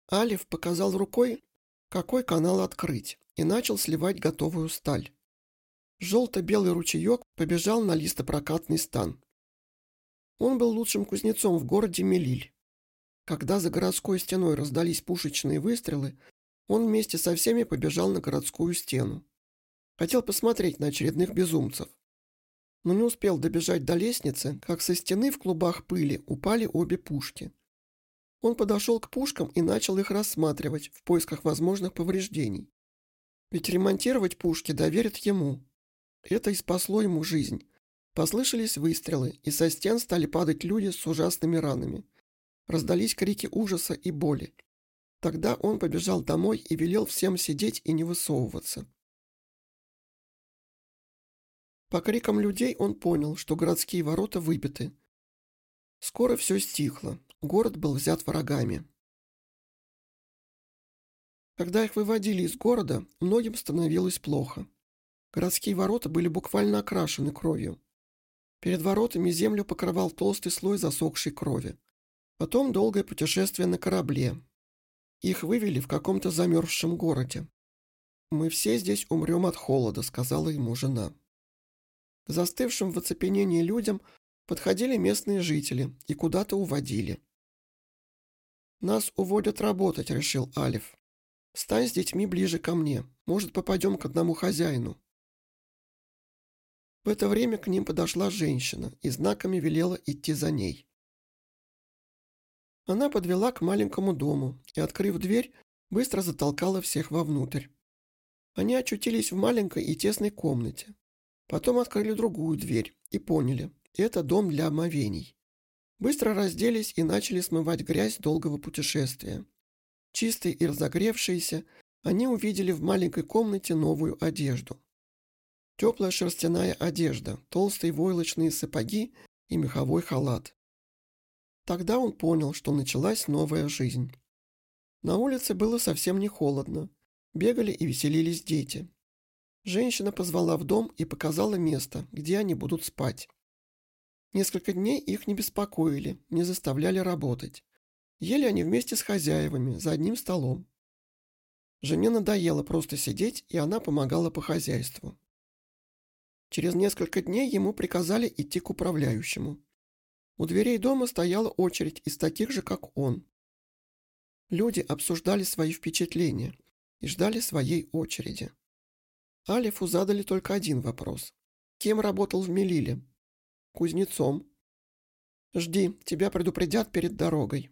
Алиф показал рукой, какой канал открыть, и начал сливать готовую сталь. Желто-белый ручеек побежал на листопрокатный стан. Он был лучшим кузнецом в городе Мелиль. Когда за городской стеной раздались пушечные выстрелы, он вместе со всеми побежал на городскую стену. Хотел посмотреть на очередных безумцев. Но не успел добежать до лестницы, как со стены в клубах пыли упали обе пушки. Он подошел к пушкам и начал их рассматривать в поисках возможных повреждений. Ведь ремонтировать пушки доверят ему. Это и спасло ему жизнь. Послышались выстрелы, и со стен стали падать люди с ужасными ранами. Раздались крики ужаса и боли. Тогда он побежал домой и велел всем сидеть и не высовываться. По крикам людей он понял, что городские ворота выбиты. Скоро все стихло, город был взят врагами. Когда их выводили из города, многим становилось плохо. Городские ворота были буквально окрашены кровью. Перед воротами землю покрывал толстый слой засохшей крови. Потом долгое путешествие на корабле. Их вывели в каком-то замерзшем городе. «Мы все здесь умрем от холода», — сказала ему жена. К застывшим в оцепенении людям подходили местные жители и куда-то уводили. «Нас уводят работать», — решил Алиф. «Стань с детьми ближе ко мне. Может, попадем к одному хозяину». В это время к ним подошла женщина и знаками велела идти за ней. Она подвела к маленькому дому и, открыв дверь, быстро затолкала всех вовнутрь. Они очутились в маленькой и тесной комнате. Потом открыли другую дверь и поняли – это дом для омовений. Быстро разделись и начали смывать грязь долгого путешествия. Чистые и разогревшиеся, они увидели в маленькой комнате новую одежду. Теплая шерстяная одежда, толстые войлочные сапоги и меховой халат. Тогда он понял, что началась новая жизнь. На улице было совсем не холодно. Бегали и веселились дети. Женщина позвала в дом и показала место, где они будут спать. Несколько дней их не беспокоили, не заставляли работать. Ели они вместе с хозяевами, за одним столом. Жене надоело просто сидеть, и она помогала по хозяйству. Через несколько дней ему приказали идти к управляющему. У дверей дома стояла очередь из таких же, как он. Люди обсуждали свои впечатления и ждали своей очереди. Алифу задали только один вопрос. Кем работал в Мелиле? Кузнецом. Жди, тебя предупредят перед дорогой.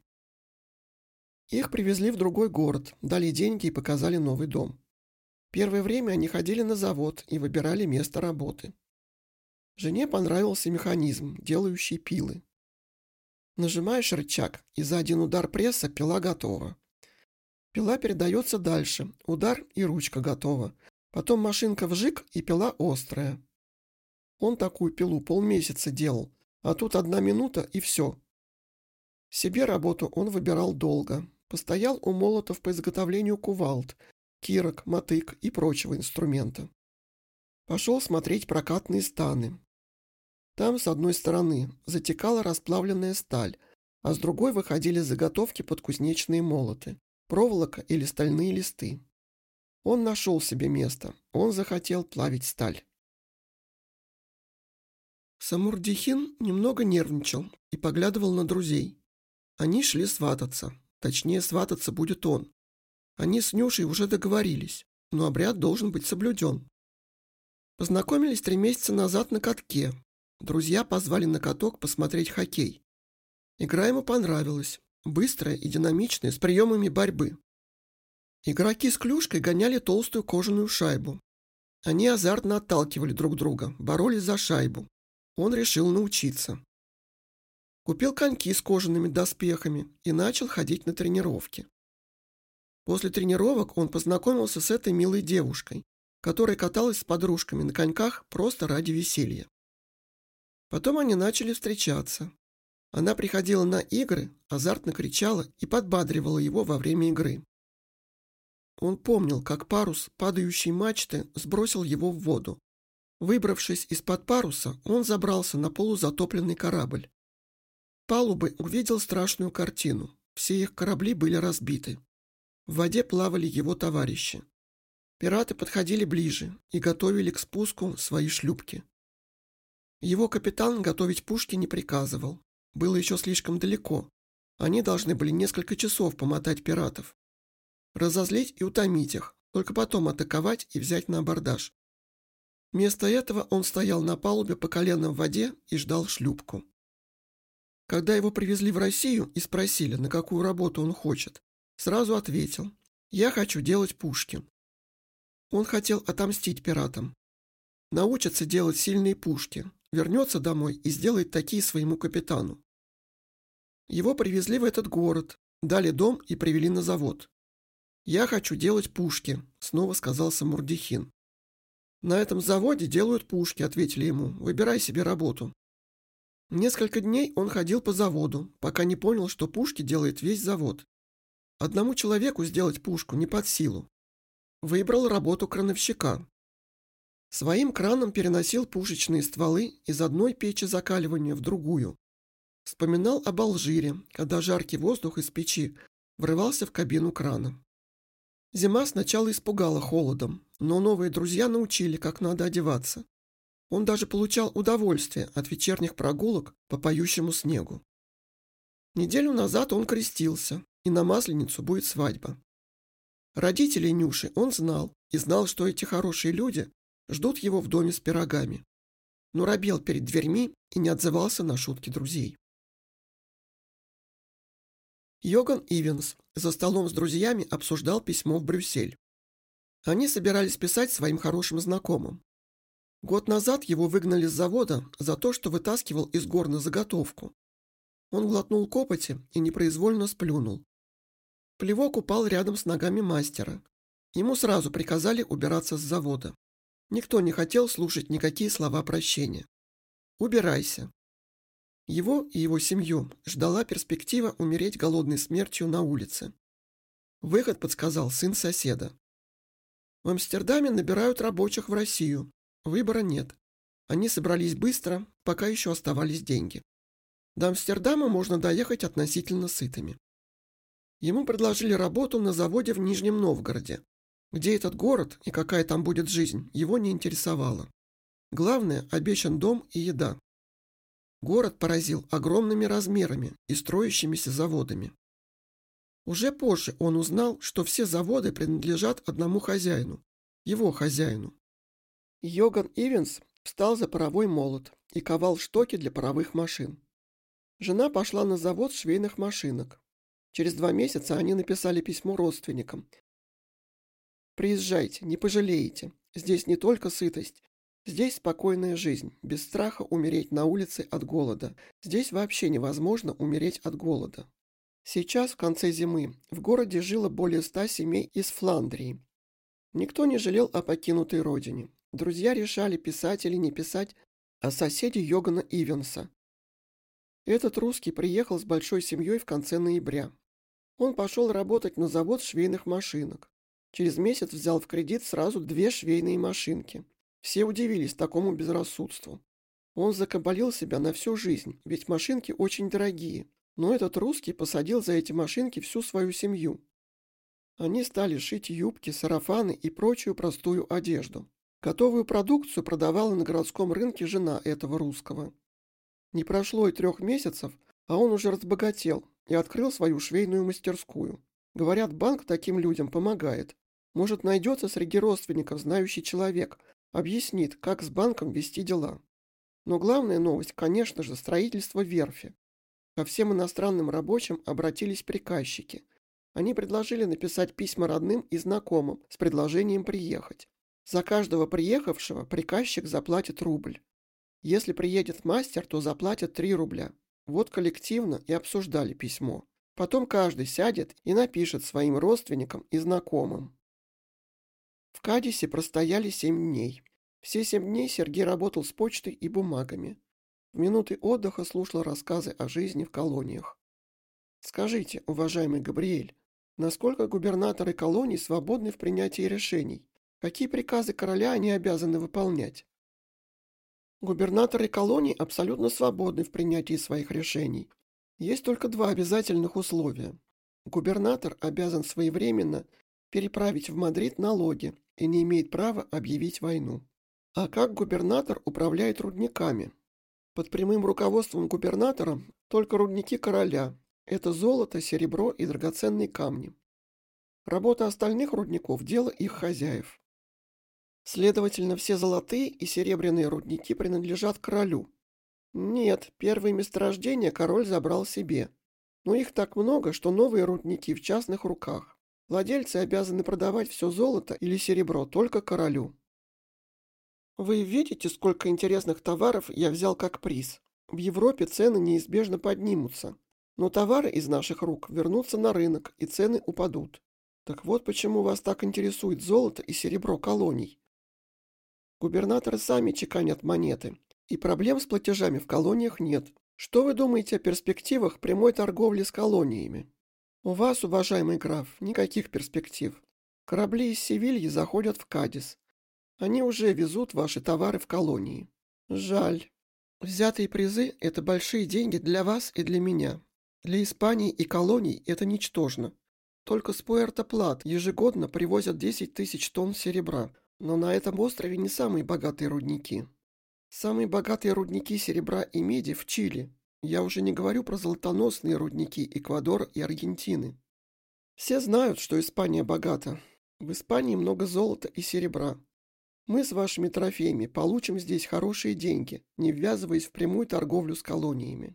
Их привезли в другой город, дали деньги и показали новый дом. Первое время они ходили на завод и выбирали место работы. Жене понравился механизм, делающий пилы. Нажимаешь рычаг, и за один удар пресса пила готова. Пила передается дальше, удар и ручка готова. Потом машинка вжик, и пила острая. Он такую пилу полмесяца делал, а тут 1 минута и все. Себе работу он выбирал долго. Постоял у молотов по изготовлению кувалд, кирок, мотык и прочего инструмента. Пошел смотреть прокатные станы. Там с одной стороны затекала расплавленная сталь, а с другой выходили заготовки под кузнечные молоты, проволока или стальные листы. Он нашел себе место, он захотел плавить сталь. Самурдихин немного нервничал и поглядывал на друзей. Они шли свататься, точнее свататься будет он. Они с Нюшей уже договорились, но обряд должен быть соблюден. Познакомились 3 месяца назад на катке. Друзья позвали на каток посмотреть хоккей. Игра ему понравилась, быстрая и динамичная, с приемами борьбы. Игроки с клюшкой гоняли толстую кожаную шайбу. Они азартно отталкивали друг друга, боролись за шайбу. Он решил научиться. Купил коньки с кожаными доспехами и начал ходить на тренировки. После тренировок он познакомился с этой милой девушкой, которая каталась с подружками на коньках просто ради веселья. Потом они начали встречаться. Она приходила на игры, азартно кричала и подбадривала его во время игры. Он помнил, как парус падающей мачты сбросил его в воду. Выбравшись из-под паруса, он забрался на полузатопленный корабль. С палубы увидел страшную картину. Все их корабли были разбиты. В воде плавали его товарищи. Пираты подходили ближе и готовили к спуску свои шлюпки. Его капитан готовить пушки не приказывал. Было еще слишком далеко. Они должны были несколько часов помотать пиратов. Разозлить и утомить их, только потом атаковать и взять на абордаж. Вместо этого он стоял на палубе по колено в воде и ждал шлюпку. Когда его привезли в Россию и спросили, на какую работу он хочет, сразу ответил: «Я хочу делать пушки». Он хотел отомстить пиратам. Научится делать сильные пушки, вернется домой и сделает такие своему капитану. Его привезли в этот город, дали дом и привели на завод. «Я хочу делать пушки», — снова сказал Самурдихин. «На этом заводе делают пушки», — ответили ему. «Выбирай себе работу». Несколько дней он ходил по заводу, пока не понял, что пушки делает весь завод. Одному человеку сделать пушку не под силу. Выбрал работу крановщика. Своим краном переносил пушечные стволы из одной печи закаливания в другую. Вспоминал об Алжире, когда жаркий воздух из печи врывался в кабину крана. Зима сначала испугала холодом, но новые друзья научили, как надо одеваться. Он даже получал удовольствие от вечерних прогулок по поющему снегу. Неделю назад он крестился, и на Масленицу будет свадьба. Родителей Нюши он знал, и знал, что эти хорошие люди ждут его в доме с пирогами. Но робел перед дверьми и не отзывался на шутки друзей. Йоган Ивенс за столом с друзьями обсуждал письмо в Брюссель. Они собирались писать своим хорошим знакомым. Год назад его выгнали с завода за то, что вытаскивал из горна заготовку. Он глотнул копоти и непроизвольно сплюнул. Плевок упал рядом с ногами мастера. Ему сразу приказали убираться с завода. Никто не хотел слушать никакие слова прощения. «Убирайся». Его и его семью ждала перспектива умереть голодной смертью на улице. Выход подсказал сын соседа. В Амстердаме набирают рабочих в Россию. Выбора нет. Они собрались быстро, пока еще оставались деньги. До Амстердама можно доехать относительно сытыми. Ему предложили работу на заводе в Нижнем Новгороде. Где этот город и какая там будет жизнь, его не интересовало. Главное, обещан дом и еда. Город поразил огромными размерами и строящимися заводами. Уже позже он узнал, что все заводы принадлежат одному хозяину, его хозяину. Йоган Ивенс встал за паровой молот и ковал штоки для паровых машин. Жена пошла на завод швейных машинок. Через 2 месяца они написали письмо родственникам. «Приезжайте, не пожалеете. Здесь не только сытость. Здесь спокойная жизнь, без страха умереть на улице от голода. Здесь вообще невозможно умереть от голода». Сейчас, в конце зимы, в городе жило более 100 семей из Фландрии. Никто не жалел о покинутой родине. Друзья решали, писать или не писать о соседе Йогана Ивенса. Этот русский приехал с большой семьей в конце ноября. Он пошел работать на завод швейных машинок. Через месяц взял в кредит сразу 2 швейные машинки. Все удивились такому безрассудству. Он закабалил себя на всю жизнь, ведь машинки очень дорогие. Но этот русский посадил за эти машинки всю свою семью. Они стали шить юбки, сарафаны и прочую простую одежду. Готовую продукцию продавала на городском рынке жена этого русского. Не прошло и 3 месяцев, а он уже разбогател и открыл свою швейную мастерскую. Говорят, банк таким людям помогает. Может, найдется среди родственников знающий человек, объяснит, как с банком вести дела. Но главная новость, конечно же, строительство верфи. Ко всем иностранным рабочим обратились приказчики. Они предложили написать письма родным и знакомым с предложением приехать. За каждого приехавшего приказчик заплатит рубль. Если приедет мастер, то заплатят 3 рубля. Вот коллективно и обсуждали письмо. Потом каждый сядет и напишет своим родственникам и знакомым. В Кадисе простояли 7 дней. Все 7 дней Сергей работал с почтой и бумагами. В минуты отдыха слушал рассказы о жизни в колониях. Скажите, уважаемый Габриэль, насколько губернаторы колоний свободны в принятии решений? Какие приказы короля они обязаны выполнять? Губернаторы колоний абсолютно свободны в принятии своих решений. Есть только 2 обязательных условия. Губернатор обязан своевременно переправить в Мадрид налоги и не имеет права объявить войну. А как губернатор управляет рудниками? Под прямым руководством губернатора только рудники короля. Это золото, серебро и драгоценные камни. Работа остальных рудников – дело их хозяев. Следовательно, все золотые и серебряные рудники принадлежат королю. Нет, первые месторождения король забрал себе. Но их так много, что новые рудники в частных руках. Владельцы обязаны продавать все золото или серебро только королю. Вы видите, сколько интересных товаров я взял как приз. В Европе цены неизбежно поднимутся, но товары из наших рук вернутся на рынок, и цены упадут. Так вот почему вас так интересует золото и серебро колоний. Губернаторы сами чеканят монеты, и проблем с платежами в колониях нет. Что вы думаете о перспективах прямой торговли с колониями? У вас, уважаемый граф, никаких перспектив. Корабли из Севильи заходят в Кадис. Они уже везут ваши товары в колонии. Жаль. Взятые призы – это большие деньги для вас и для меня. Для Испании и колоний это ничтожно. Только с Пуэрто-Плат ежегодно привозят 10 тысяч тонн серебра, но на этом острове не самые богатые рудники. Самые богатые рудники серебра и меди в Чили. Я уже не говорю про золотоносные рудники Эквадора и Аргентины. Все знают, что Испания богата. В Испании много золота и серебра. Мы с вашими трофеями получим здесь хорошие деньги, не ввязываясь в прямую торговлю с колониями.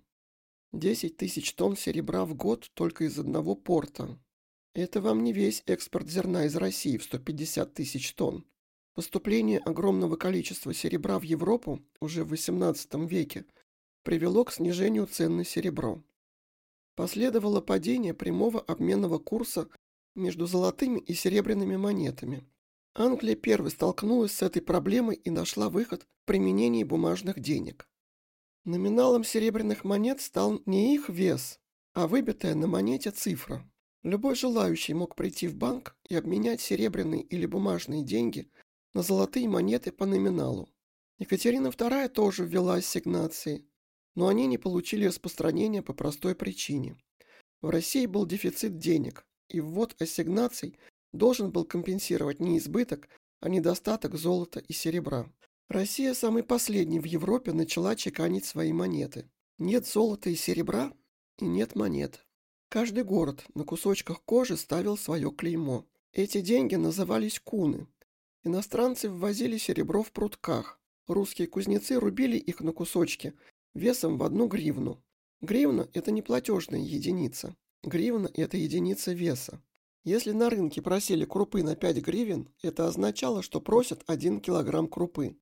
10 тысяч тонн серебра в год только из одного порта. Это вам не весь экспорт зерна из России в 150 тысяч тонн. Поступление огромного количества серебра в Европу уже в XVIII веке привело к снижению цен на серебро. Последовало падение прямого обменного курса между золотыми и серебряными монетами. Англия первой столкнулась с этой проблемой и нашла выход в применении бумажных денег. Номиналом серебряных монет стал не их вес, а выбитая на монете цифра. Любой желающий мог прийти в банк и обменять серебряные или бумажные деньги на золотые монеты по номиналу. Екатерина II тоже ввела ассигнации, но они не получили распространения по простой причине. В России был дефицит денег, и ввод ассигнаций должен был компенсировать не избыток, а недостаток золота и серебра. Россия самой последней в Европе начала чеканить свои монеты. Нет золота и серебра, и нет монет. Каждый город на кусочках кожи ставил свое клеймо. Эти деньги назывались куны. Иностранцы ввозили серебро в прутках. Русские кузнецы рубили их на кусочки весом в 1 гривну. Гривна – это не платежная единица. Гривна – это единица веса. Если на рынке просили крупы на 5 гривен, это означало, что просят 1 килограмм крупы.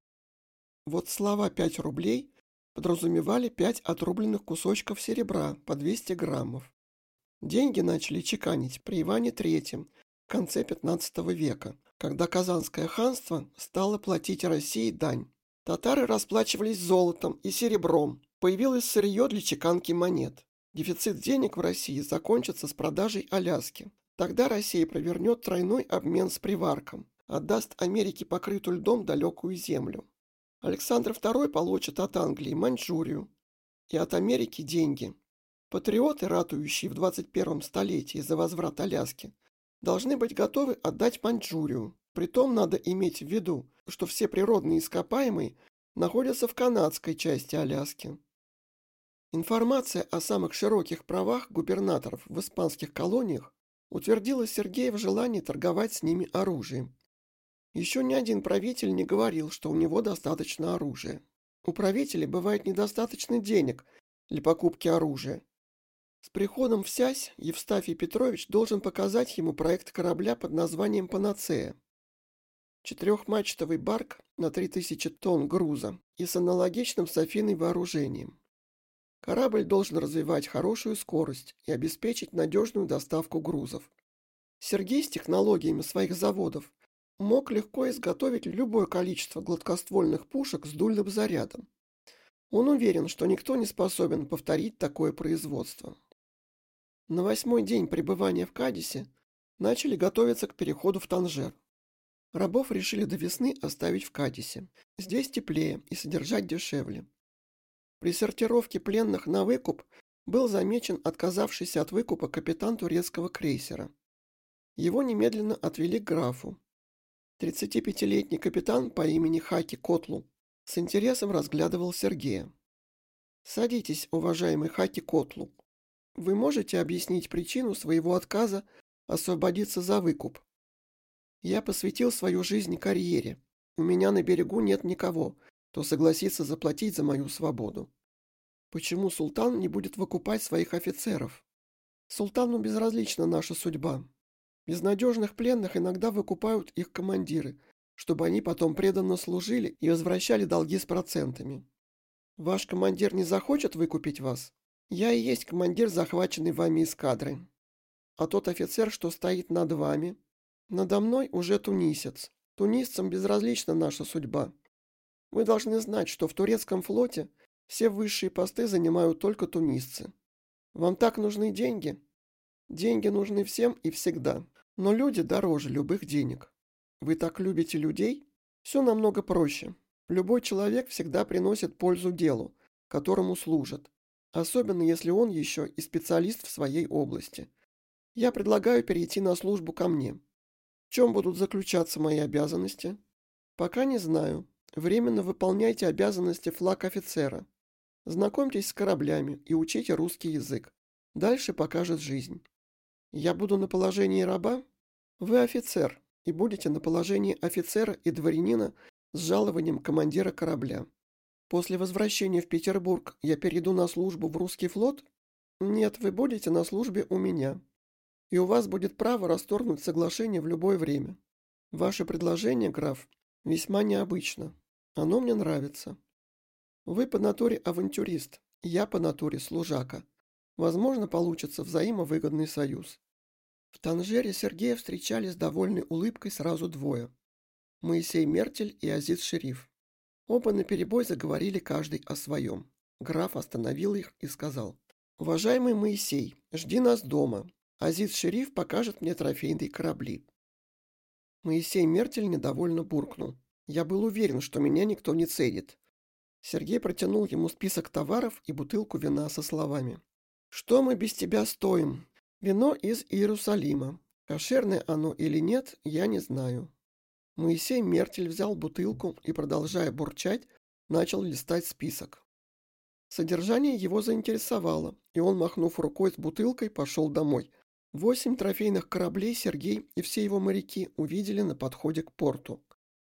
Вот слова 5 рублей подразумевали 5 отрубленных кусочков серебра по 200 граммов. Деньги начали чеканить при Иване III в конце XV века, когда Казанское ханство стало платить России дань. Татары расплачивались золотом и серебром, появилось сырье для чеканки монет. Дефицит денег в России закончится с продажей Аляски. Тогда Россия провернет тройной обмен с приварком, отдаст Америке покрытую льдом далекую землю. Александр II получит от Англии Маньчжурию и от Америки деньги. Патриоты, ратующие в 21 столетии за возврат Аляски, должны быть готовы отдать Маньчжурию. Притом надо иметь в виду, что все природные ископаемые находятся в канадской части Аляски. Информация о самых широких правах губернаторов в испанских колониях утвердила Сергея в желании торговать с ними оружием. Еще ни один правитель не говорил, что у него достаточно оружия. У правителей бывает недостаточно денег для покупки оружия. С приходом в Сясь Евстафий Петрович должен показать ему проект корабля под названием «Панацея». Четырехмачтовый барк на 3000 тонн груза и с аналогичным с Афиной вооружением. Корабль должен развивать хорошую скорость и обеспечить надежную доставку грузов. Сергей с технологиями своих заводов мог легко изготовить любое количество гладкоствольных пушек с дульным зарядом. Он уверен, что никто не способен повторить такое производство. На 8-й день пребывания в Кадисе начали готовиться к переходу в Танжер. Рабов решили до весны оставить в Кадисе. Здесь теплее и содержать дешевле. При сортировке пленных на выкуп был замечен отказавшийся от выкупа капитан турецкого крейсера. Его немедленно отвели к графу. 35-летний капитан по имени Хаки Котлу с интересом разглядывал Сергея. «Садитесь, уважаемый Хаки Котлу. Вы можете объяснить причину своего отказа освободиться за выкуп? Я посвятил свою жизнь карьере. У меня на берегу нет никого, кто согласится заплатить за мою свободу. Почему султан не будет выкупать своих офицеров? Султану безразлична наша судьба. Безнадежных пленных иногда выкупают их командиры, чтобы они потом преданно служили и возвращали долги с процентами. Ваш командир не захочет выкупить вас? Я и есть командир захваченной вами эскадры. А тот офицер, что стоит над вами, надо мной уже тунисец. Тунисцам безразлична наша судьба. Вы должны знать, что в турецком флоте все высшие посты занимают только тунисцы. Вам так нужны деньги? Деньги нужны всем и всегда. Но люди дороже любых денег. Вы так любите людей? Все намного проще. Любой человек всегда приносит пользу делу, которому служит. Особенно если он еще и специалист в своей области. Я предлагаю перейти на службу ко мне. В чем будут заключаться мои обязанности? Пока не знаю. Временно выполняйте обязанности флаг-офицера. Знакомьтесь с кораблями и учите русский язык. Дальше покажет жизнь. Я буду на положении раба? Вы офицер и будете на положении офицера и дворянина с жалованием командира корабля. После возвращения в Петербург я перейду на службу в русский флот? Нет, вы будете на службе у меня. И у вас будет право расторгнуть соглашение в любое время. Ваше предложение, граф, весьма необычно. Оно мне нравится. Вы по натуре авантюрист, я по натуре служака. Возможно, получится взаимовыгодный союз. В Танжере Сергея встречали с довольной улыбкой сразу двое. Моисей Мертель и Азиз Шериф. Оба наперебой заговорили каждый о своем. Граф остановил их и сказал: «Уважаемый Моисей, жди нас дома. Азиз Шериф покажет мне трофейные корабли». Моисей Мертель недовольно буркнул: «Я был уверен, что меня никто не ценит». Сергей протянул ему список товаров и бутылку вина со словами: «Что мы без тебя стоим? Вино из Иерусалима. Кошерное оно или нет, я не знаю». Моисей Мертель взял бутылку и, продолжая бурчать, начал листать список. Содержание его заинтересовало, и он, махнув рукой с бутылкой, пошел домой. 8 трофейных кораблей Сергей и все его моряки увидели на подходе к порту.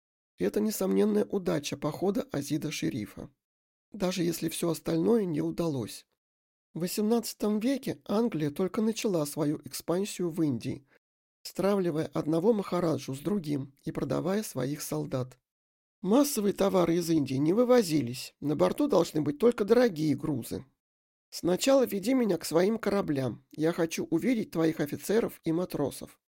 Это несомненная удача похода Азида Шерифа. Даже если все остальное не удалось. В XVIII веке Англия только начала свою экспансию в Индии, стравливая одного махараджу с другим и продавая своих солдат. Массовые товары из Индии не вывозились, на борту должны быть только дорогие грузы. Сначала веди меня к своим кораблям, я хочу увидеть твоих офицеров и матросов.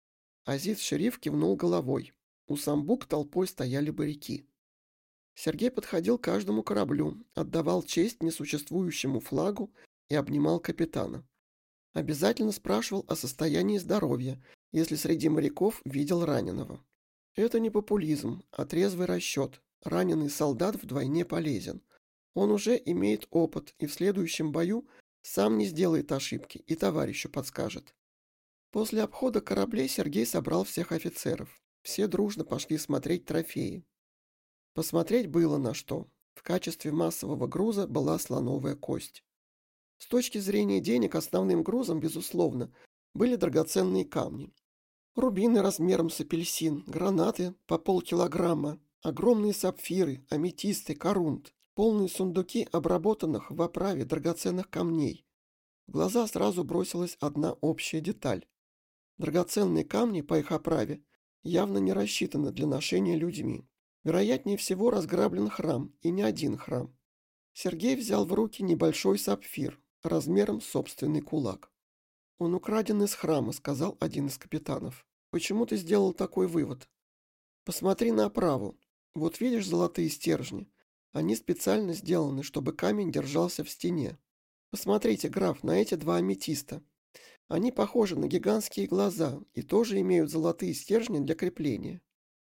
Азиз Шериф кивнул головой. У самбук толпой стояли моряки. Сергей подходил к каждому кораблю, отдавал честь несуществующему флагу и обнимал капитана. Обязательно спрашивал о состоянии здоровья, если среди моряков видел раненого. Это не популизм, а трезвый расчет. Раненый солдат вдвойне полезен. Он уже имеет опыт и в следующем бою сам не сделает ошибки и товарищу подскажет. После обхода кораблей Сергей собрал всех офицеров. Все дружно пошли смотреть трофеи. Посмотреть было на что. В качестве массового груза была слоновая кость. С точки зрения денег основным грузом, безусловно, были драгоценные камни. Рубины размером с апельсин, гранаты по полкилограмма, огромные сапфиры, аметисты, корунт, полные сундуки обработанных в оправе драгоценных камней. В глаза сразу бросилась одна общая деталь. Драгоценные камни по их оправе явно не рассчитаны для ношения людьми. Вероятнее всего разграблен храм, и не один храм. Сергей взял в руки небольшой сапфир, размером с собственный кулак. «Он украден из храма», — сказал один из капитанов. «Почему ты сделал такой вывод?» «Посмотри на оправу. Вот видишь золотые стержни? Они специально сделаны, чтобы камень держался в стене. Посмотрите, граф, на эти два аметиста. Они похожи на гигантские глаза и тоже имеют золотые стержни для крепления.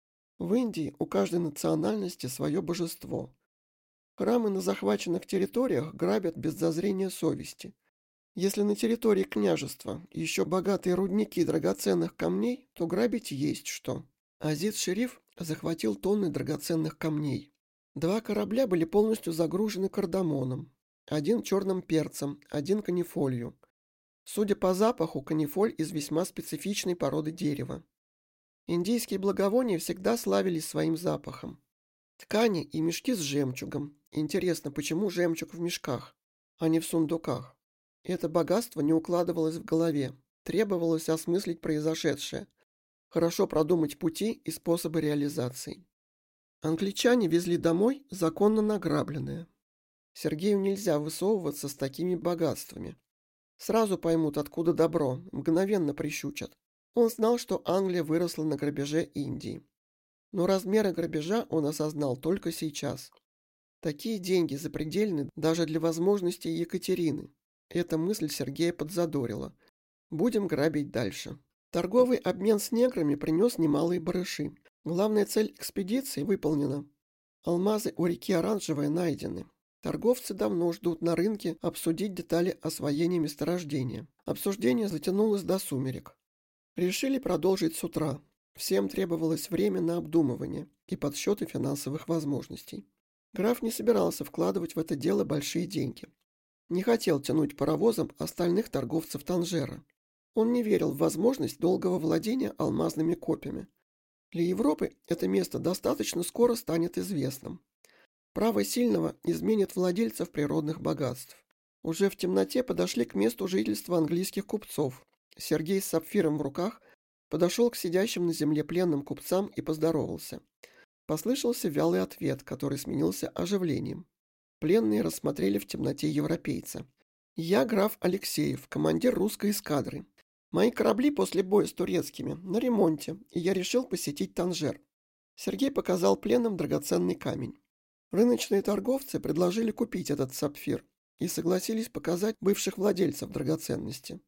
В Индии у каждой национальности свое божество. Храмы на захваченных территориях грабят без зазрения совести. Если на территории княжества еще богатые рудники драгоценных камней, то грабить есть что. Азиз-шериф захватил тонны драгоценных камней. 2 корабля были полностью загружены кардамоном, 1 черным перцем, 1 канифолью. Судя по запаху, канифоль из весьма специфичной породы дерева. Индийские благовония всегда славились своим запахом. Ткани и мешки с жемчугом. Интересно, почему жемчуг в мешках, а не в сундуках? Это богатство не укладывалось в голове. Требовалось осмыслить произошедшее, хорошо продумать пути и способы реализации. Англичане везли домой законно награбленное. Сергею нельзя высовываться с такими богатствами. Сразу поймут, откуда добро, мгновенно прищучат. Он знал, что Англия выросла на грабеже Индии. Но размеры грабежа он осознал только сейчас. Такие деньги запредельны даже для возможностей Екатерины. Эта мысль Сергея подзадорила. Будем грабить дальше. Торговый обмен с неграми принес немалые барыши. Главная цель экспедиции выполнена. Алмазы у реки Оранжевая найдены. Торговцы давно ждут на рынке обсудить детали освоения месторождения. Обсуждение затянулось до сумерек. Решили продолжить с утра. Всем требовалось время на обдумывание и подсчеты финансовых возможностей. Граф не собирался вкладывать в это дело большие деньги. Не хотел тянуть паровозом остальных торговцев Танжера. Он не верил в возможность долгого владения алмазными копьями. Для Европы это место достаточно скоро станет известным. Право сильного изменит владельцев природных богатств. Уже в темноте подошли к месту жительства английских купцов. Сергей с сапфиром в руках подошел к сидящим на земле пленным купцам и поздоровался. Послышался вялый ответ, который сменился оживлением. Пленные рассмотрели в темноте европейца. «Я граф Алексеев, командир русской эскадры. Мои корабли после боя с турецкими на ремонте, и я решил посетить Танжер». Сергей показал пленным драгоценный камень. Рыночные торговцы предложили купить этот сапфир и согласились показать бывших владельцев драгоценности.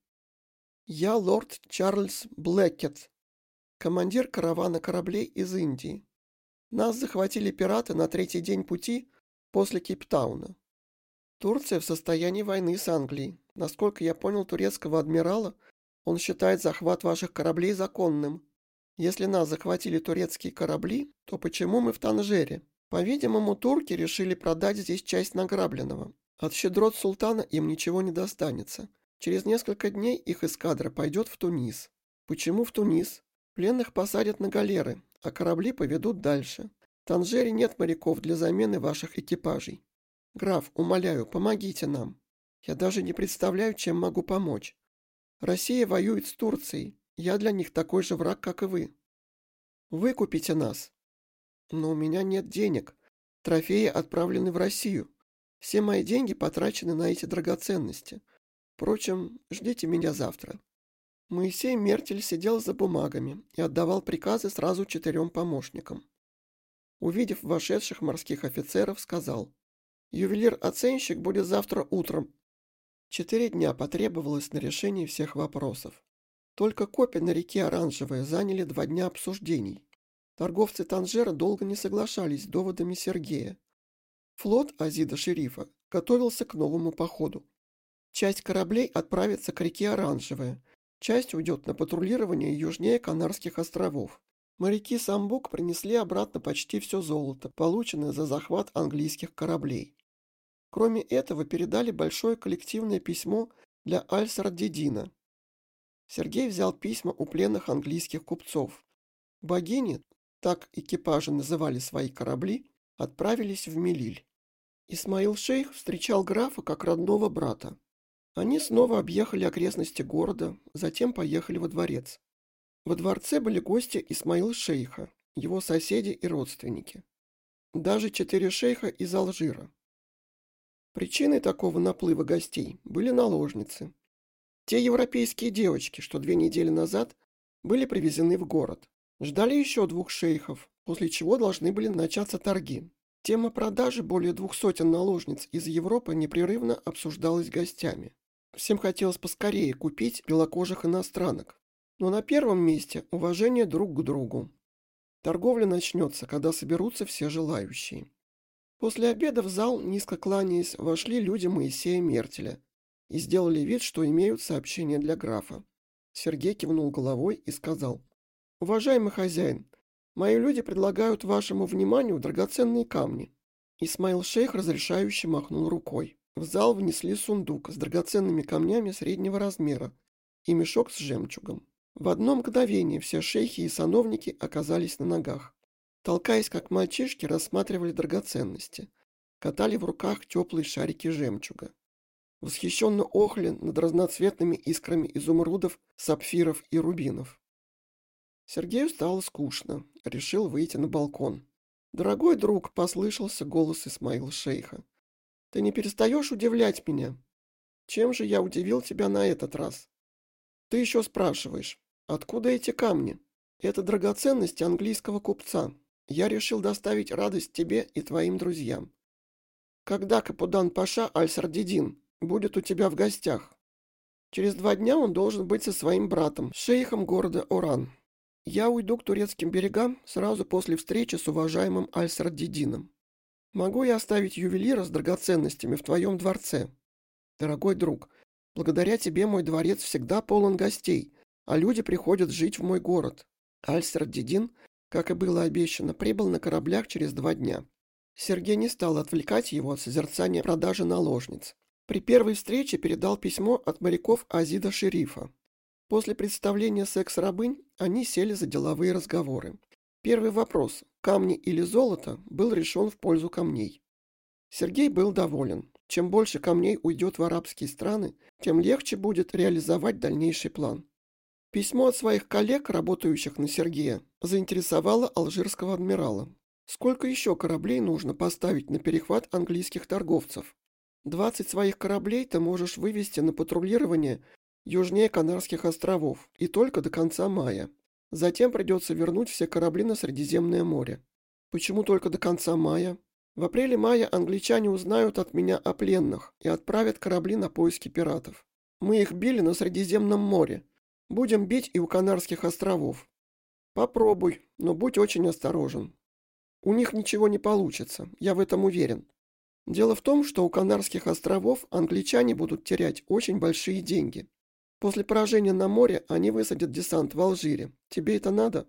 «Я лорд Чарльз Блэкет, командир каравана кораблей из Индии. Нас захватили пираты на 3-й день пути после Кейптауна. Турция в состоянии войны с Англией. Насколько я понял турецкого адмирала, он считает захват ваших кораблей законным. Если нас захватили турецкие корабли, то почему мы в Танжере? По-видимому, турки решили продать здесь часть награбленного. От щедрот султана им ничего не достанется. Через несколько дней их эскадра пойдет в Тунис. Почему в Тунис? Пленных посадят на галеры, а корабли поведут дальше. В Танжере нет моряков для замены ваших экипажей. Граф, умоляю, помогите нам. Я даже не представляю, чем могу помочь. Россия воюет с Турцией. Я для них такой же враг, как и вы. Выкупите нас. Но у меня нет денег. Трофеи отправлены в Россию. Все мои деньги потрачены на эти драгоценности. Впрочем, ждите меня завтра». Моисей Мертель сидел за бумагами и отдавал приказы сразу 4 помощникам. Увидев вошедших морских офицеров, сказал: «Ювелир-оценщик будет завтра утром». 4 дня потребовалось на решение всех вопросов. Только копи на реке Оранжевая заняли 2 дня обсуждений. Торговцы Танжера долго не соглашались с доводами Сергея. Флот Азида-шерифа готовился к новому походу. Часть кораблей отправится к реке Оранжевая, часть уйдет на патрулирование южнее Канарских островов. Моряки Самбук принесли обратно почти все золото, полученное за захват английских кораблей. Кроме этого, передали большое коллективное письмо для Аль-Сардидина. Сергей взял письма у пленных английских купцов. Богини, так экипажи называли свои корабли, отправились в Мелиль. Исмаил-шейх встречал графа как родного брата. Они снова объехали окрестности города, затем поехали во дворец. Во дворце были гости Исмаил-шейха, его соседи и родственники. Даже 4 шейха из Алжира. Причиной такого наплыва гостей были наложницы. Те европейские девочки, что 2 недели назад были привезены в город. Ждали еще 2 шейхов, после чего должны были начаться торги. Тема продажи более 200 наложниц из Европы непрерывно обсуждалась гостями. Всем хотелось поскорее купить белокожих иностранок. Но на первом месте уважение друг к другу. Торговля начнется, когда соберутся все желающие. После обеда в зал, низко кланяясь, вошли люди Моисея Мертеля. и сделали вид, что имеют сообщение для графа. Сергей кивнул головой и сказал: «Уважаемый хозяин, мои люди предлагают вашему вниманию драгоценные камни». Исмаил-шейх разрешающе махнул рукой. В зал внесли сундук с драгоценными камнями среднего размера и мешок с жемчугом. В одно мгновение все шейхи и сановники оказались на ногах. Толкаясь, как мальчишки, рассматривали драгоценности. Катали в руках теплые шарики жемчуга. Восхищенно охли над разноцветными искрами изумрудов, сапфиров и рубинов. Сергею стало скучно. Решил выйти на балкон. «Дорогой друг», — послышался голос Исмаил-шейха, — «ты не перестаешь удивлять меня. Чем же я удивил тебя на этот раз? Ты еще спрашиваешь, откуда эти камни? Это драгоценности английского купца. Я решил доставить радость тебе и твоим друзьям. Когда Капудан-паша Аль-Сардидин будет у тебя в гостях? Через 2 дня он должен быть со своим братом, шейхом города Оран. Я уйду к турецким берегам сразу после встречи с уважаемым Аль-Сардидином. Могу я оставить ювелира с драгоценностями в твоем дворце? Дорогой друг, благодаря тебе мой дворец всегда полон гостей, а люди приходят жить в мой город». Аль-Сардидин, как и было обещано, прибыл на кораблях через 2 дня. Сергей не стал отвлекать его от созерцания продажи наложниц. При первой встрече передал письмо от моряков Азида Шерифа. После представления секс-рабынь они сели за деловые разговоры. Первый вопрос, камни или золото, был решен в пользу камней. Сергей был доволен. Чем больше камней уйдет в арабские страны, тем легче будет реализовать дальнейший план. Письмо от своих коллег, работающих на Сергея, заинтересовало алжирского адмирала. Сколько еще кораблей нужно поставить на перехват английских торговцев? 20 своих кораблей ты можешь вывести на патрулирование южнее Канарских островов и только до конца мая. Затем придется вернуть все корабли на Средиземное море. Почему только до конца мая? В апреле-мае англичане узнают от меня о пленных и отправят корабли на поиски пиратов. Мы их били на Средиземном море. Будем бить и у Канарских островов. Попробуй, но будь очень осторожен. У них ничего не получится, я в этом уверен. Дело в том, что у Канарских островов англичане будут терять очень большие деньги. После поражения на море они высадят десант в Алжире. Тебе это надо?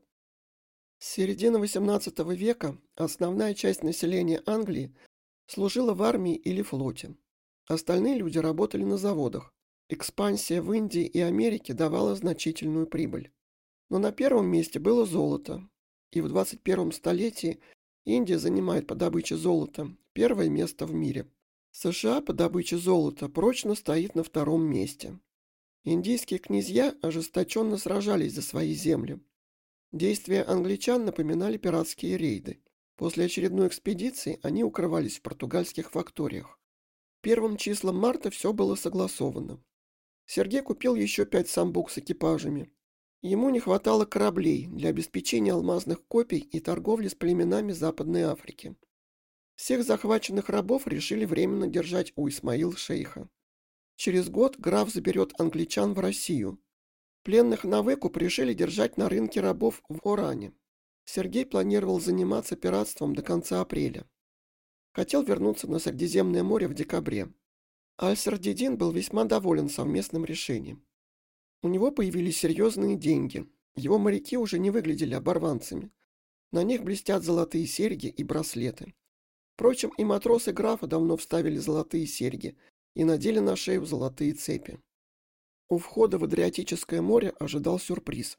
С середины XVIII века основная часть населения Англии служила в армии или флоте. Остальные люди работали на заводах. Экспансия в Индии и Америке давала значительную прибыль. Но на первом месте было золото. И в 21 столетии Индия занимает по добыче золота первое место в мире. США по добыче золота прочно стоит на 2-м месте. Индийские князья ожесточенно сражались за свои земли. Действия англичан напоминали пиратские рейды. После очередной экспедиции они укрывались в португальских факториях. Первым числом марта все было согласовано. Сергей купил еще 5 самбук с экипажами. Ему не хватало кораблей для обеспечения алмазных копий и торговли с племенами Западной Африки. Всех захваченных рабов решили временно держать у Исмаил-шейха. Через год граф заберет англичан в Россию. Пленных на выкуп решили держать на рынке рабов в Оране. Сергей планировал заниматься пиратством до конца апреля. Хотел вернуться на Средиземное море в декабре. Аль-Сардидин был весьма доволен совместным решением. У него появились серьезные деньги. Его моряки уже не выглядели оборванцами. На них блестят золотые серьги и браслеты. Впрочем, и матросы графа давно вставили золотые серьги и надели на шею золотые цепи. У входа в Адриатическое море ожидал сюрприз.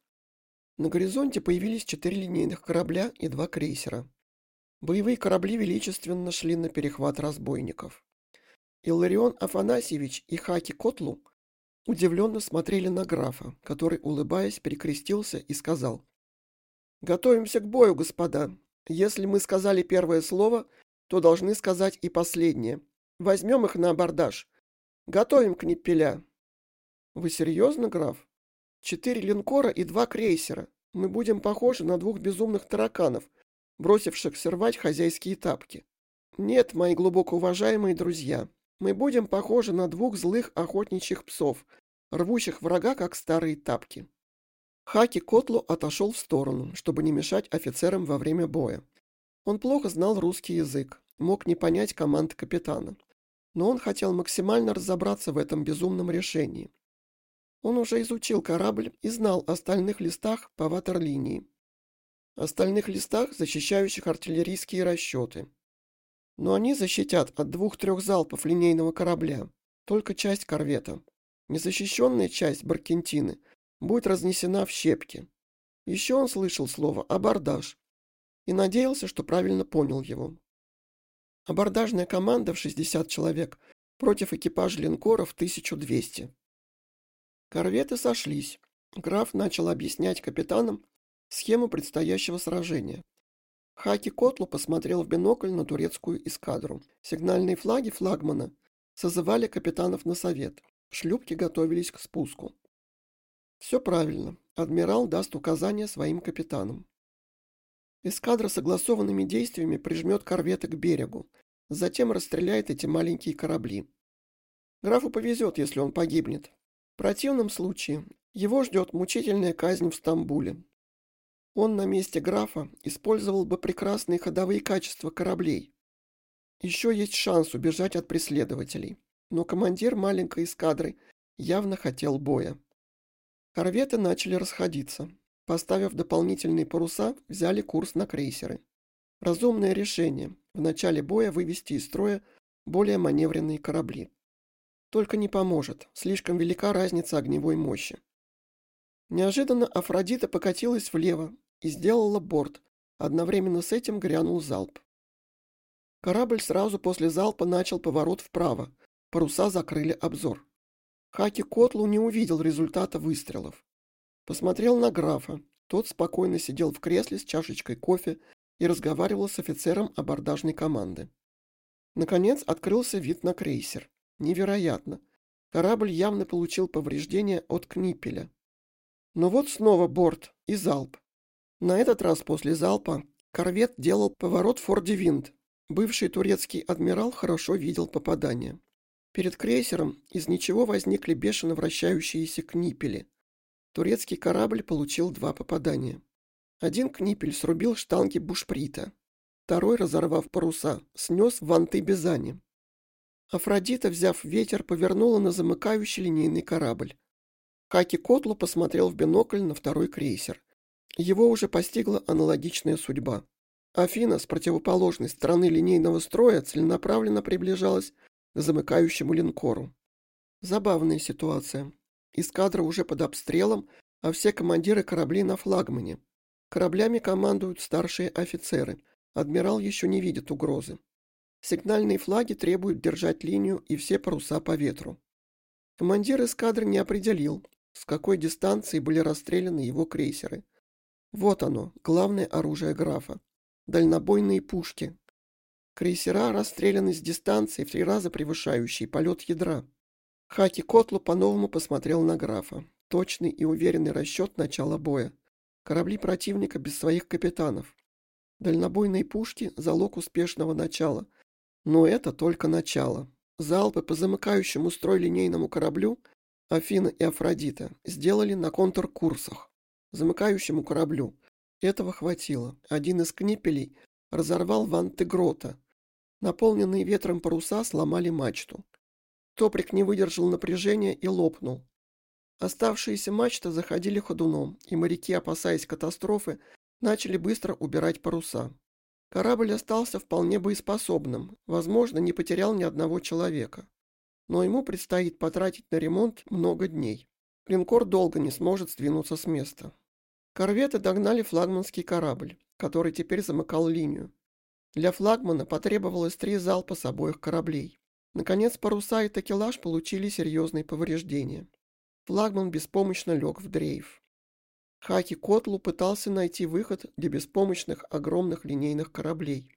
На горизонте появились 4 линейных корабля и 2 крейсера. Боевые корабли величественно шли на перехват разбойников. Илларион Афанасьевич и Хаки Котлу удивленно смотрели на графа, который, улыбаясь, перекрестился и сказал: «Готовимся к бою, господа. Если мы сказали первое слово, то должны сказать и последнее. Возьмем их на абордаж. Готовим книппеля». «Вы серьезно, граф? 4 линкора и 2 крейсера. Мы будем похожи на 2 безумных тараканов, бросившихся рвать хозяйские тапки. Нет, мои глубоко уважаемые друзья, мы будем похожи на 2 злых охотничьих псов, рвущих врага, как старые тапки». Хаки Котлу отошел в сторону, чтобы не мешать офицерам во время боя. Он плохо знал русский язык, мог не понять команд капитана. но он хотел максимально разобраться в этом безумном решении. Он уже изучил корабль и знал о стальных листах по ватерлинии, о стальных листах, защищающих артиллерийские расчеты. Но они защитят от 2-3 залпов линейного корабля только часть корвета. Незащищенная часть баркентины будет разнесена в щепки. Еще он слышал слово «абордаж» и надеялся, что правильно понял его. Абордажная команда в 60 человек против экипажа линкора в 1200. Корветы сошлись. Граф начал объяснять капитанам схему предстоящего сражения. Хаки Котлу посмотрел в бинокль на турецкую эскадру. Сигнальные флаги флагмана созывали капитанов на совет. Шлюпки готовились к спуску. Все правильно. Адмирал даст указания своим капитанам. Эскадра согласованными действиями прижмет корветы к берегу, затем расстреляет эти маленькие корабли. Графу повезет, если он погибнет. В противном случае его ждет мучительная казнь в Стамбуле. Он на месте графа использовал бы прекрасные ходовые качества кораблей. Еще есть шанс убежать от преследователей, но командир маленькой эскадры явно хотел боя. Корветы начали расходиться. Поставив дополнительные паруса, взяли курс на крейсеры. Разумное решение – в начале боя вывести из строя более маневренные корабли. Только не поможет, слишком велика разница огневой мощи. Неожиданно Афродита покатилась влево и сделала борт, одновременно с этим грянул залп. Корабль сразу после залпа начал поворот вправо, паруса закрыли обзор. Хаки Котлу не увидел результата выстрелов. Посмотрел на графа, тот спокойно сидел в кресле с чашечкой кофе и разговаривал с офицером абордажной команды. Наконец открылся вид на крейсер. Невероятно. Корабль явно получил повреждения от книппеля. Но вот снова борт и залп. На этот раз после залпа корвет делал поворот фор-ди-винд. Бывший турецкий адмирал хорошо видел попадания. Перед крейсером из ничего возникли бешено вращающиеся книппели. Турецкий корабль получил 2 попадания. Один книппель срубил штанги бушприта. Второй, разорвав паруса, снес ванты Бизани. Афродита, взяв ветер, повернула на замыкающий линейный корабль. Хаки Котлу посмотрел в бинокль на второй крейсер. Его уже постигла аналогичная судьба. Афина с противоположной стороны линейного строя целенаправленно приближалась к замыкающему линкору. Забавная ситуация. Эскадра уже под обстрелом, а все командиры кораблей на флагмане. Кораблями командуют старшие офицеры. Адмирал еще не видит угрозы. Сигнальные флаги требуют держать линию и все паруса по ветру. Командир эскадры не определил, с какой дистанции были расстреляны его крейсеры. Вот оно, главное оружие графа. Дальнобойные пушки. Крейсера расстреляны с дистанции в 3 раза превышающей полет ядра. Хаки Котлу по-новому посмотрел на графа. Точный и уверенный расчет начала боя. Корабли противника без своих капитанов. Дальнобойные пушки – залог успешного начала. Но это только начало. Залпы по замыкающему строй линейному кораблю Афина и Афродита сделали на контркурсах. Замыкающему кораблю этого хватило. Один из книппелей разорвал ванты грота. Наполненные ветром паруса сломали мачту. Топрик не выдержал напряжения и лопнул. Оставшиеся мачты заходили ходуном, и моряки, опасаясь катастрофы, начали быстро убирать паруса. Корабль остался вполне боеспособным, возможно, не потерял ни одного человека. Но ему предстоит потратить на ремонт много дней. Линкор долго не сможет сдвинуться с места. Корветы догнали флагманский корабль, который теперь замыкал линию. Для флагмана потребовалось 3 залпа с обоих кораблей. Наконец, паруса и такелаж получили серьезные повреждения. Флагман беспомощно лег в дрейф. Хаки Котлу пытался найти выход для беспомощных огромных линейных кораблей.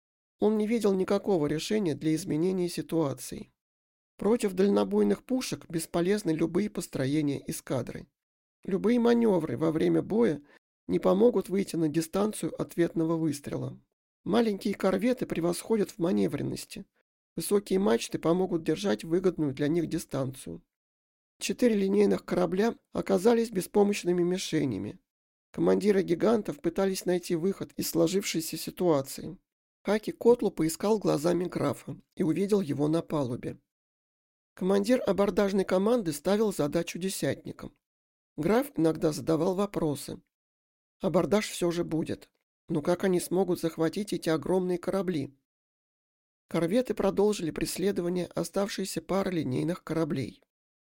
Он не видел никакого решения для изменения ситуации. Против дальнобойных пушек бесполезны любые построения эскадры. Любые маневры во время боя не помогут выйти на дистанцию ответного выстрела. Маленькие корветы превосходят в маневренности. Высокие мачты помогут держать выгодную для них дистанцию. 4 линейных корабля оказались беспомощными мишенями. Командиры гигантов пытались найти выход из сложившейся ситуации. Хаки Котлу поискал глазами графа и увидел его на палубе. Командир абордажной команды ставил задачу десятникам. Граф иногда задавал вопросы. Абордаж все же будет. Но как они смогут захватить эти огромные корабли? Корветы продолжили преследование оставшейся пары линейных кораблей.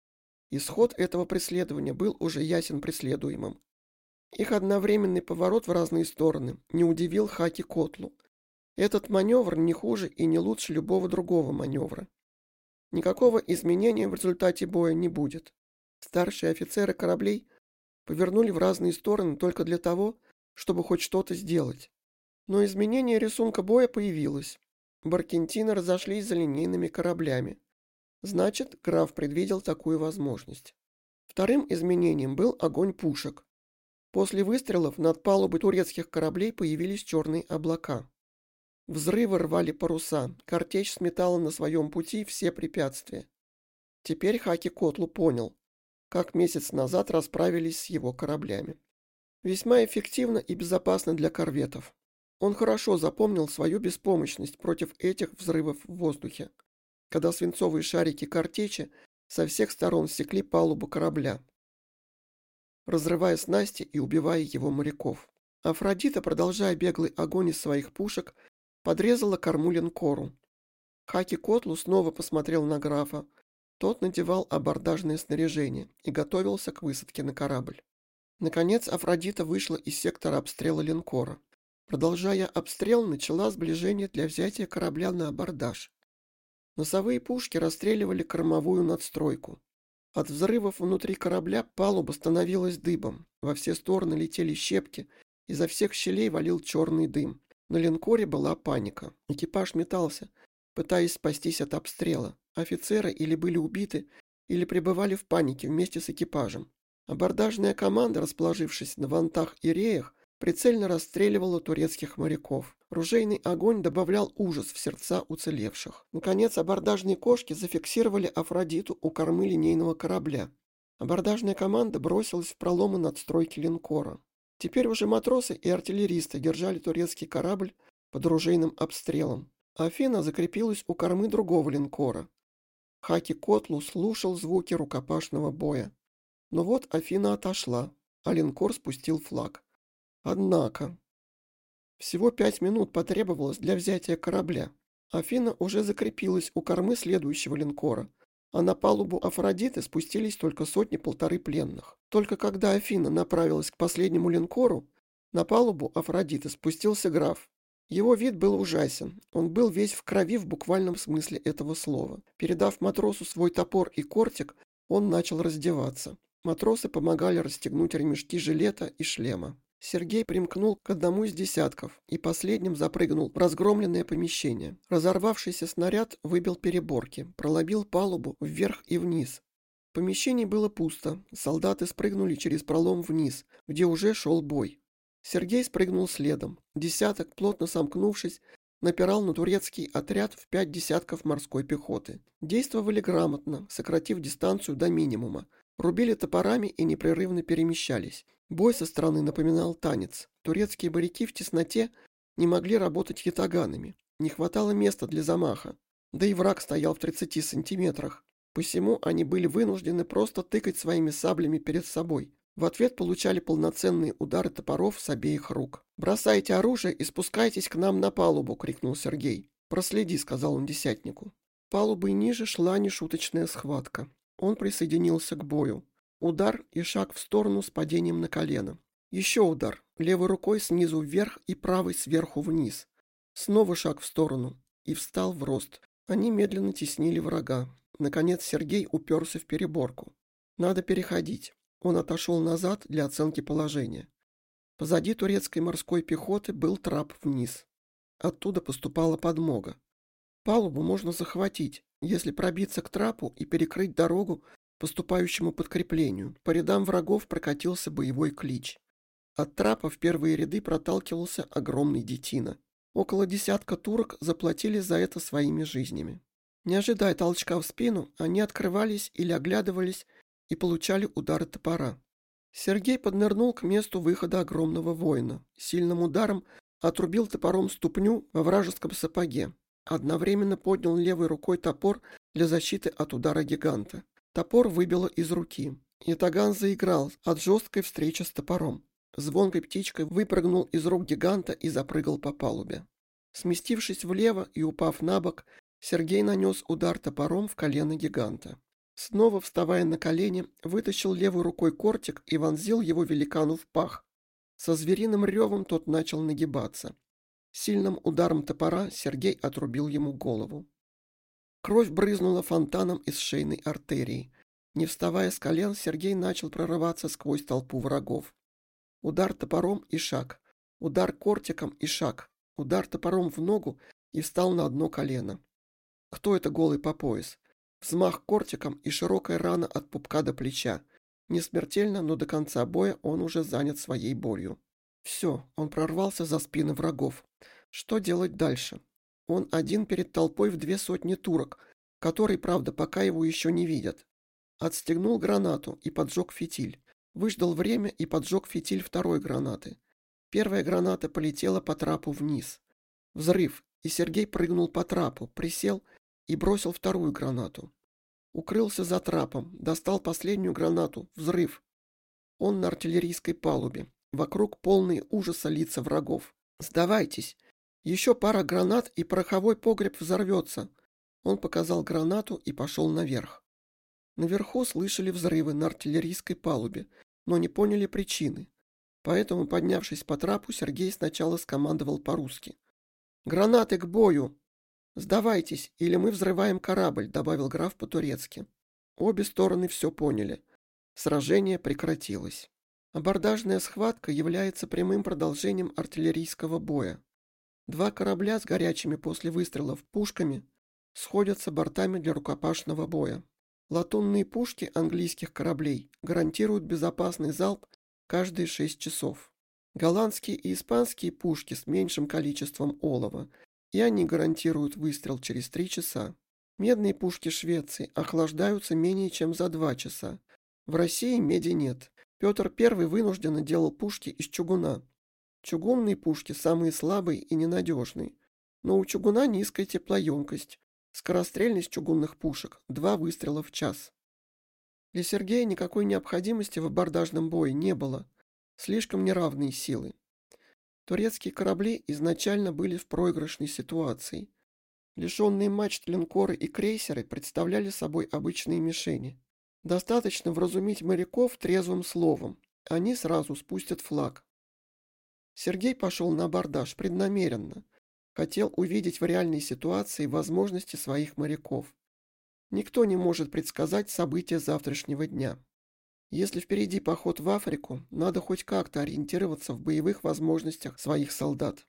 Исход этого преследования был уже ясен преследуемым. Их одновременный поворот в разные стороны не удивил Хаки Котлу. Этот маневр не хуже и не лучше любого другого маневра. Никакого изменения в результате боя не будет. Старшие офицеры кораблей повернули в разные стороны только для того, чтобы хоть что-то сделать. Но изменение рисунка боя появилось. Баркентины разошлись за линейными кораблями. Значит, граф предвидел такую возможность. Вторым изменением был огонь пушек. После выстрелов над палубой турецких кораблей появились черные облака. Взрывы рвали паруса, картечь сметала на своем пути все препятствия. Теперь Хаки Котлу понял, как месяц назад расправились с его кораблями. Весьма эффективно и безопасно для корветов. Он хорошо запомнил свою беспомощность против этих взрывов в воздухе, когда свинцовые шарики картечи со всех сторон секли палубу корабля, разрывая снасти и убивая его моряков. Афродита, продолжая беглый огонь из своих пушек, подрезала корму линкору. Хаки Котлу снова посмотрел на графа. Тот надевал абордажное снаряжение и готовился к высадке на корабль. Наконец Афродита вышла из сектора обстрела линкора. Продолжая обстрел, начала сближение для взятия корабля на абордаж. Носовые пушки расстреливали кормовую надстройку. От взрывов внутри корабля палуба становилась дыбом. Во все стороны летели щепки, изо всех щелей валил черный дым. На линкоре была паника. Экипаж метался, пытаясь спастись от обстрела. Офицеры или были убиты, или пребывали в панике вместе с экипажем. Абордажная команда, расположившись на вантах и реях, прицельно расстреливала турецких моряков. Ружейный огонь добавлял ужас в сердца уцелевших. Наконец, абордажные кошки зафиксировали Афродиту у кормы линейного корабля. Абордажная команда бросилась в проломы надстройки линкора. Теперь уже матросы и артиллеристы держали турецкий корабль под ружейным обстрелом. Афина закрепилась у кормы другого линкора. Хаки Котлу слушал звуки рукопашного боя. Но вот Афина отошла, а линкор спустил флаг. Однако, всего 5 минут потребовалось для взятия корабля. Афина уже закрепилась у кормы следующего линкора, а на палубу Афродиты спустились только сотни-полторы пленных. Только когда Афина направилась к последнему линкору, на палубу Афродиты спустился граф. Его вид был ужасен, он был весь в крови в буквальном смысле этого слова. Передав матросу свой топор и кортик, он начал раздеваться. Матросы помогали расстегнуть ремешки жилета и шлема. Сергей примкнул к одному из десятков и последним запрыгнул в разгромленное помещение. Разорвавшийся снаряд выбил переборки, проломил палубу вверх и вниз. В помещении было пусто, солдаты спрыгнули через пролом вниз, где уже шел бой. Сергей спрыгнул следом. Десяток, плотно сомкнувшись, напирал на турецкий отряд в 5 десятков морской пехоты. Действовали грамотно, сократив дистанцию до минимума. Рубили топорами и непрерывно перемещались. Бой со стороны напоминал танец. Турецкие моряки в тесноте не могли работать ятаганами. Не хватало места для замаха. Да и враг стоял в 30 сантиметрах. Посему они были вынуждены просто тыкать своими саблями перед собой. В ответ получали полноценные удары топоров с обеих рук. «Бросайте оружие и спускайтесь к нам на палубу!» — крикнул Сергей. «Проследи», — сказал он десятнику. Палубой ниже шла нешуточная схватка. Он присоединился к бою. Удар и шаг в сторону с падением на колено. Еще удар. Левой рукой снизу вверх и правой сверху вниз. Снова шаг в сторону. И встал в рост. Они медленно теснили врага. Наконец Сергей уперся в переборку. Надо переходить. Он отошел назад для оценки положения. Позади турецкой морской пехоты был трап вниз. Оттуда поступала подмога. Палубу можно захватить, если пробиться к трапу и перекрыть дорогу поступающему подкреплению. По рядам врагов прокатился боевой клич. От трапа в первые ряды проталкивался огромный детина. Около десятка турок заплатили за это своими жизнями. Не ожидая толчка в спину, они открывались или оглядывались и получали удары топора. Сергей поднырнул к месту выхода огромного воина. Сильным ударом отрубил топором ступню во вражеском сапоге. Одновременно поднял левой рукой топор для защиты от удара гиганта. Топор выбило из руки, и Таган заиграл от жесткой встречи с топором. Звонкой птичкой выпрыгнул из рук гиганта и запрыгал по палубе. Сместившись влево и упав на бок, Сергей нанес удар топором в колено гиганта. Снова вставая на колени, вытащил левой рукой кортик и вонзил его великану в пах. Со звериным ревом тот начал нагибаться. Сильным ударом топора Сергей отрубил ему голову. Кровь брызнула фонтаном из шейной артерии. Не вставая с колен, Сергей начал прорываться сквозь толпу врагов. Удар топором и шаг. Удар кортиком и шаг. Удар топором в ногу и встал на одно колено. Кто это голый по пояс? Взмах кортиком и широкая рана от пупка до плеча. Не смертельно, но до конца боя он уже занят своей болью. Все, он прорвался за спины врагов. Что делать дальше? Он один перед толпой в 200 турок, которые, правда, пока его еще не видят. Отстегнул гранату и поджег фитиль. Выждал время и поджег фитиль второй гранаты. Первая граната полетела по трапу вниз. Взрыв, и Сергей прыгнул по трапу, присел и бросил вторую гранату. Укрылся за трапом, достал последнюю гранату, взрыв. Он на артиллерийской палубе. Вокруг полные ужаса лица врагов. «Сдавайтесь! Еще пара гранат, и пороховой погреб взорвется!» Он показал гранату и пошел наверх. Наверху слышали взрывы на артиллерийской палубе, но не поняли причины. Поэтому, поднявшись по трапу, Сергей сначала скомандовал по-русски. «Гранаты к бою! Сдавайтесь, или мы взрываем корабль», — добавил граф по-турецки. Обе стороны все поняли. Сражение прекратилось. Абордажная схватка является прямым продолжением артиллерийского боя. Два корабля с горячими после выстрелов пушками сходятся бортами для рукопашного боя. Латунные пушки английских кораблей гарантируют безопасный залп каждые 6 часов. Голландские и испанские пушки с меньшим количеством олова, и они гарантируют выстрел через 3 часа. Медные пушки Швеции охлаждаются менее чем за 2 часа. В России меди нет. Петр I вынужденно делал пушки из чугуна. Чугунные пушки самые слабые и ненадежные. Но у чугуна низкая теплоемкость. Скорострельность чугунных пушек – 2 выстрела в час. Для Сергея никакой необходимости в абордажном бое не было. Слишком неравные силы. Турецкие корабли изначально были в проигрышной ситуации. Лишенные мачт линкоры и крейсеры представляли собой обычные мишени. Достаточно вразумить моряков трезвым словом. Они сразу спустят флаг. Сергей пошел на абордаж преднамеренно. Хотел увидеть в реальной ситуации возможности своих моряков. Никто не может предсказать события завтрашнего дня. Если впереди поход в Африку, надо хоть как-то ориентироваться в боевых возможностях своих солдат.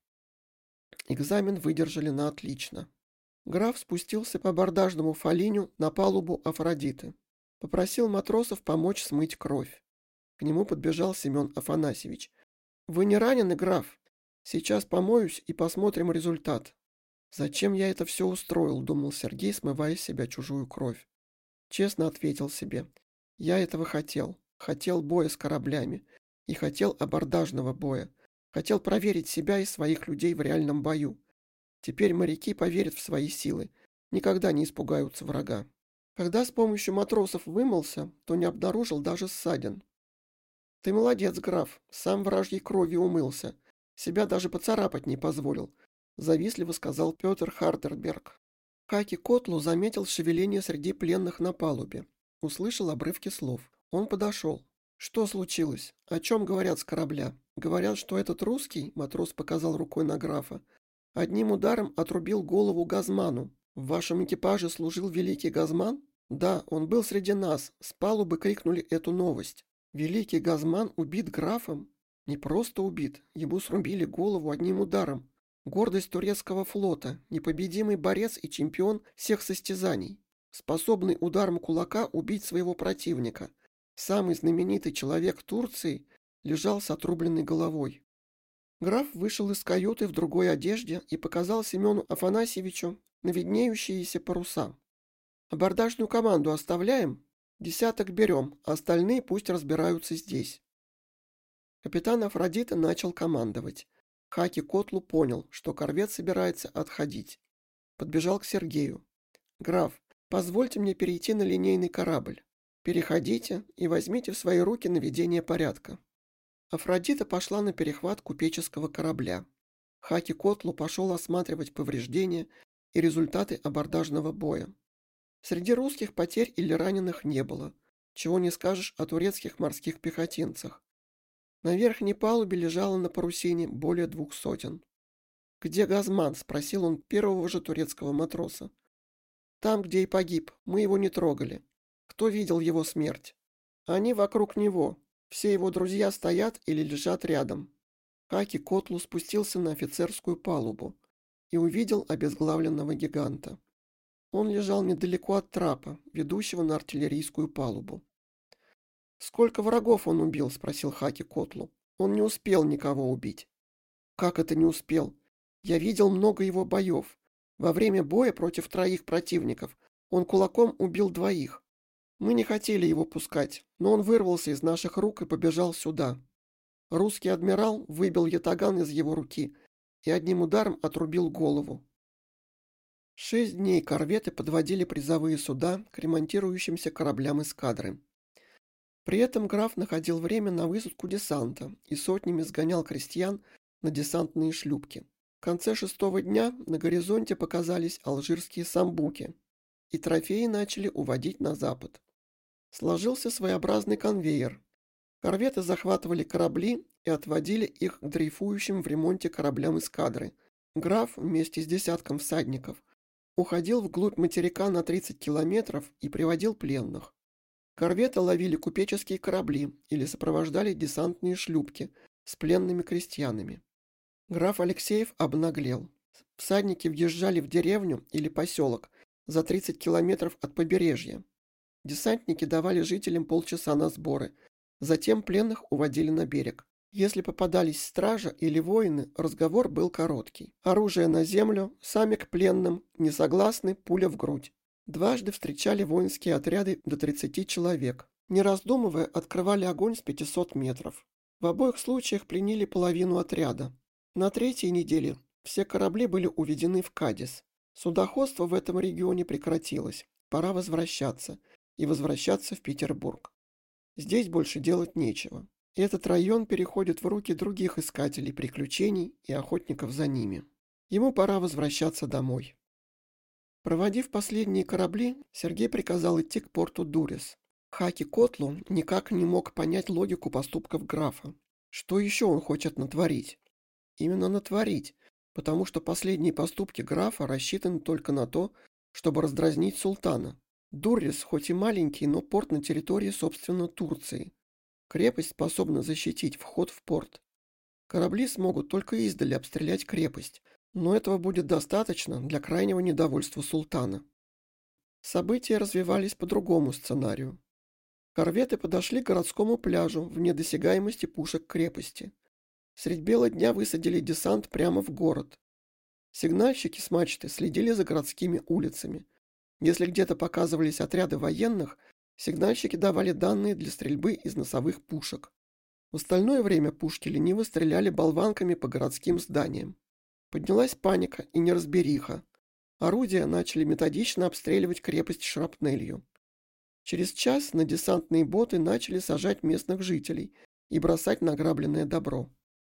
Экзамен выдержали на отлично. Граф спустился по абордажному фалиню на палубу Афродиты. Попросил матросов помочь смыть кровь. К нему подбежал Семен Афанасьевич. «Вы не ранены, граф? Сейчас помоюсь и посмотрим результат». «Зачем я это все устроил?» — думал Сергей, смывая с себя чужую кровь. Честно ответил себе. «Я этого хотел. Хотел боя с кораблями. И хотел абордажного боя. Хотел проверить себя и своих людей в реальном бою. Теперь моряки поверят в свои силы. Никогда не испугаются врага». Когда с помощью матросов вымылся, то не обнаружил даже ссадин. «Ты молодец, граф, сам вражьей кровью умылся. Себя даже поцарапать не позволил», — завистливо сказал Петр Хардерберг. Хаки Котлу заметил шевеление среди пленных на палубе. Услышал обрывки слов. Он подошел. «Что случилось? О чем говорят с корабля? Говорят, что этот русский, — матрос показал рукой на графа, — одним ударом отрубил голову Газману. В вашем экипаже служил великий Газман? Да, он был среди нас. С палубы крикнули эту новость. Великий Газман убит графом? Не просто убит, ему срубили голову одним ударом. Гордость турецкого флота, непобедимый борец и чемпион всех состязаний. Способный ударом кулака убить своего противника. Самый знаменитый человек Турции лежал с отрубленной головой». Граф вышел из каюты в другой одежде и показал Семену Афанасьевичу на виднеющиеся паруса. «Абордажную команду оставляем? 10 берем, а остальные пусть разбираются здесь». Капитан Афродита начал командовать. Хаки Котлу понял, что корвет собирается отходить. Подбежал к Сергею. «Граф, позвольте мне перейти на линейный корабль. Переходите и возьмите в свои руки наведение порядка». Афродита пошла на перехват купеческого корабля. Хаки Котлу пошел осматривать повреждения и результаты абордажного боя. Среди русских потерь или раненых не было, чего не скажешь о турецких морских пехотинцах. На верхней палубе лежало на парусине более 200. «Где Газман?» – спросил он первого же турецкого матроса. «Там, где и погиб, мы его не трогали. Кто видел его смерть?» «Они вокруг него. Все его друзья стоят или лежат рядом». Хаки Котлу спустился на офицерскую палубу и увидел обезглавленного гиганта. Он лежал недалеко от трапа, ведущего на артиллерийскую палубу. «Сколько врагов он убил?» – спросил Хаки Котлу. «Он не успел никого убить». «Как это не успел? Я видел много его боев. Во время боя против 3 противников он кулаком убил 2. Мы не хотели его пускать, но он вырвался из наших рук и побежал сюда. Русский адмирал выбил ятаган из его руки и одним ударом отрубил голову». 6 дней корветы подводили призовые суда к ремонтирующимся кораблям эскадры. При этом граф находил время на высадку десанта и сотнями сгонял крестьян на десантные шлюпки. В конце 6-го дня на горизонте показались алжирские самбуки, и трофеи начали уводить на запад. Сложился своеобразный конвейер. Корветы захватывали корабли и отводили их к дрейфующим в ремонте кораблям эскадры. Граф вместе с десятком всадников уходил вглубь материка на 30 километров и приводил пленных. Корветы ловили купеческие корабли или сопровождали десантные шлюпки с пленными крестьянами. Граф Алексеев обнаглел. Всадники въезжали в деревню или поселок за 30 километров от побережья. Десантники давали жителям полчаса на сборы, затем пленных уводили на берег. Если попадались стража или воины, разговор был короткий. Оружие на землю, сами к пленным, не согласны, пуля в грудь. Дважды встречали воинские отряды до 30 человек. Не раздумывая, открывали огонь с 500 метров. В обоих случаях пленили половину отряда. На 3-й неделе все корабли были уведены в Кадис. Судоходство в этом регионе прекратилось. Пора возвращаться. И возвращаться в Петербург. Здесь больше делать нечего. Этот район переходит в руки других искателей приключений и охотников за ними. Ему пора возвращаться домой. Проводив последние корабли, Сергей приказал идти к порту Дурис. Хаки Котлу никак не мог понять логику поступков графа. Что еще он хочет натворить? Именно натворить, потому что последние поступки графа рассчитаны только на то, чтобы раздразнить султана. Дурис хоть и маленький, но порт на территории, собственно, Турции. Крепость способна защитить вход в порт. Корабли смогут только издали обстрелять крепость, но этого будет достаточно для крайнего недовольства султана. События развивались по другому сценарию. Корветы подошли к городскому пляжу в недосягаемости пушек крепости. Средь бела дня высадили десант прямо в город. Сигнальщики с мачты следили за городскими улицами. Если где-то показывались отряды военных, сигнальщики давали данные для стрельбы из носовых пушек. В остальное время пушки лениво стреляли болванками по городским зданиям. Поднялась паника и неразбериха. Орудия начали методично обстреливать крепость шрапнелью. Через час на десантные боты начали сажать местных жителей и бросать награбленное добро.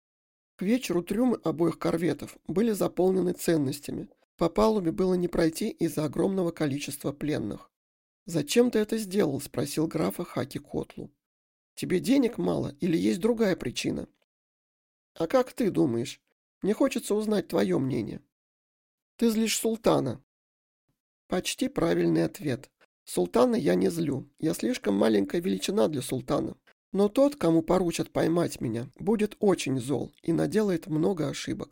К вечеру трюмы обоих корветов были заполнены ценностями. По палубе было не пройти из-за огромного количества пленных. «Зачем ты это сделал?» – спросил графа Хаки Котлу. «Тебе денег мало или есть другая причина?» «А как ты думаешь? Мне хочется узнать твое мнение». «Ты злишь султана». Почти правильный ответ. Султана я не злю. Я слишком маленькая величина для султана. Но тот, кому поручат поймать меня, будет очень зол и наделает много ошибок.